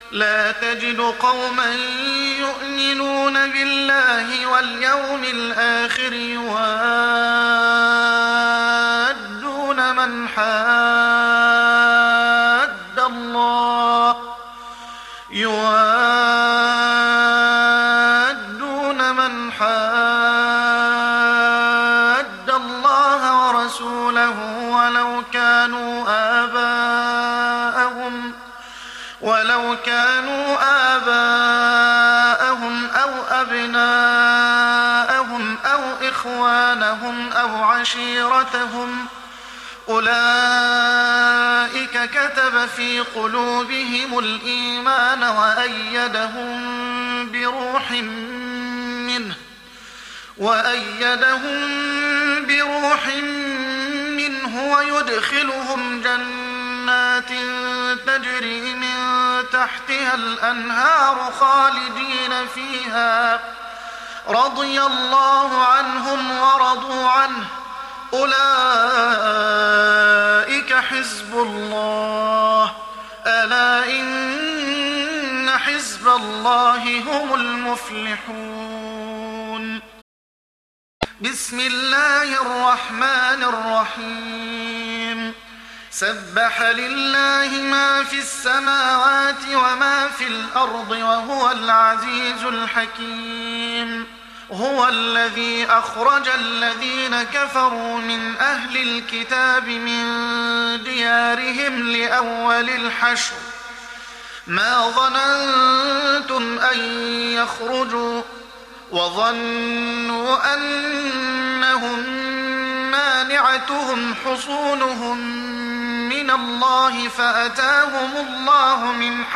لا تجد قوما يؤمنون بالله واليوم الآخر يوادون من حاد الله ورسوله ولو كانوا آباءهم أو أبناءهم أو إخوانهم أو عشيرتهم أولئك كتب في قلوبهم الإيمان وأيدهم بروح منه ويدخلهم جنات تجري من تحتها الأنهار خالدين فيها رضي الله عنهم ورضوا عنه أولئك حزب الله ألا إن حزب الله هم المفلحون. بسم الله الرحمن الرحيم. سبح لله ما في السماوات وما في الأرض وهو العزيز الحكيم. هو الذي أخرج الذين كفروا من أهل الكتاب من ديارهم لأول الحشر ما ظننتم أن يخرجوا وظنوا أنهم مانعتهم حصونهم من الله فأتاهم الله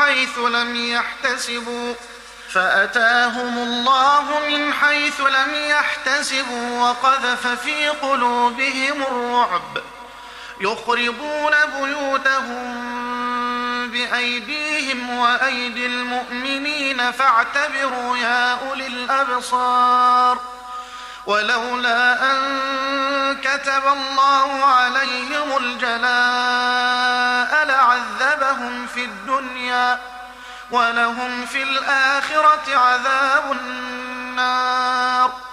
من حيث لم يحتسبوا وقذف في قلوبهم الرعب يخربون بيوتهم بأيديهم وأيدي المؤمنين فاعتبروا يا أولي الأبصار. ولولا أن كتب الله عليهم الجلاء لعذبهم في الدنيا ولهم في الآخرة عذاب النار.